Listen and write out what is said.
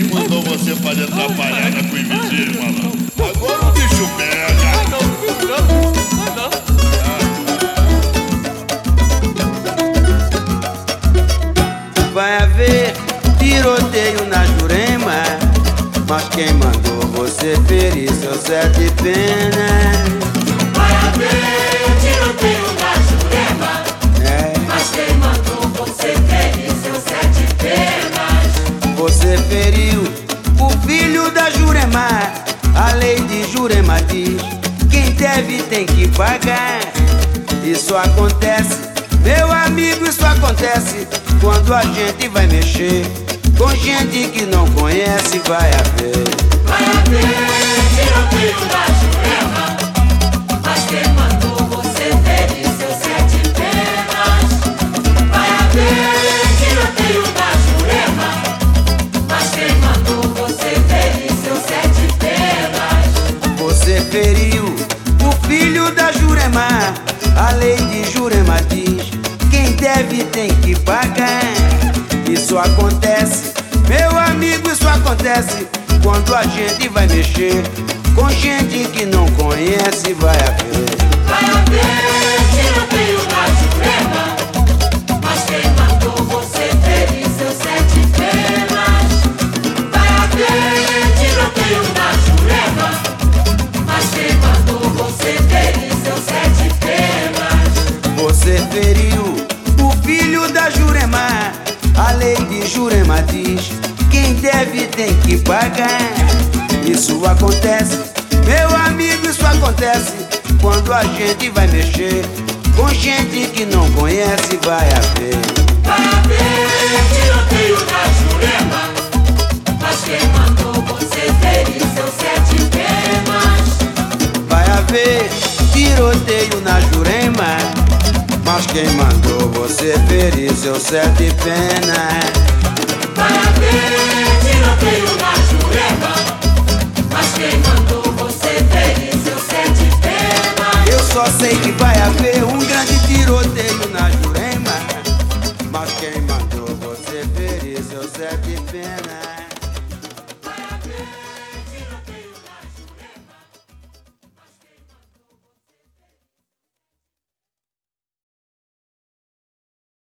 mandou você fazer atrapalhada com o invisível, malandro? Agora o bicho pega. Vai haver tiroteio na Jurema, mas quem mandou você ferir seus 7 penas? Vai haver tiroteio na Jurema, mas quem mandou você ferir seus 7 penas? Você feriu o filho da Jurema. A lei de Jurema diz: quem deve tem que pagar. Isso acontece, meu amigo, isso acontece quando a gente vai mexer com gente que não conhece. Vai haver tiroteio na Jurema, mas quem mandou você ferir seus 7 penas? Vai haver tiroteio na Jurema, mas quem mandou você ferir seus 7 penas? Você feriu o filho da Jurema. A lei de Jurema diz: quem deve tem que pagar. Isso acontece, meu amigo, isso acontece quando a gente vai mexer com gente que não conhece. Vai haver tiroteio na Jurema, mas quem mandou você ferir seus 7 penas? Vai haver tiroteio na Jurema, mas quem mandou você ferir seus 7 penas? Você feriu o filho da Jurema. A lei de Jurema diz: quem deve tem que pagar. Isso acontece, meu amigo, isso acontece quando a gente vai mexer com gente que não conhece. Vai haver tiroteio na Jurema, mas quem mandou você ferir seus 7 penas? Vai haver tiroteio na Jurema, mas quem mandou você ferir seus 7 penas? Vai haver tiroteio na Jurema, mas quem mandou você ferir seus 7 penas? Eu só sei que vai haver um grande tiroteio na Jurema, mas quem mandou você ferir seus 7 penas?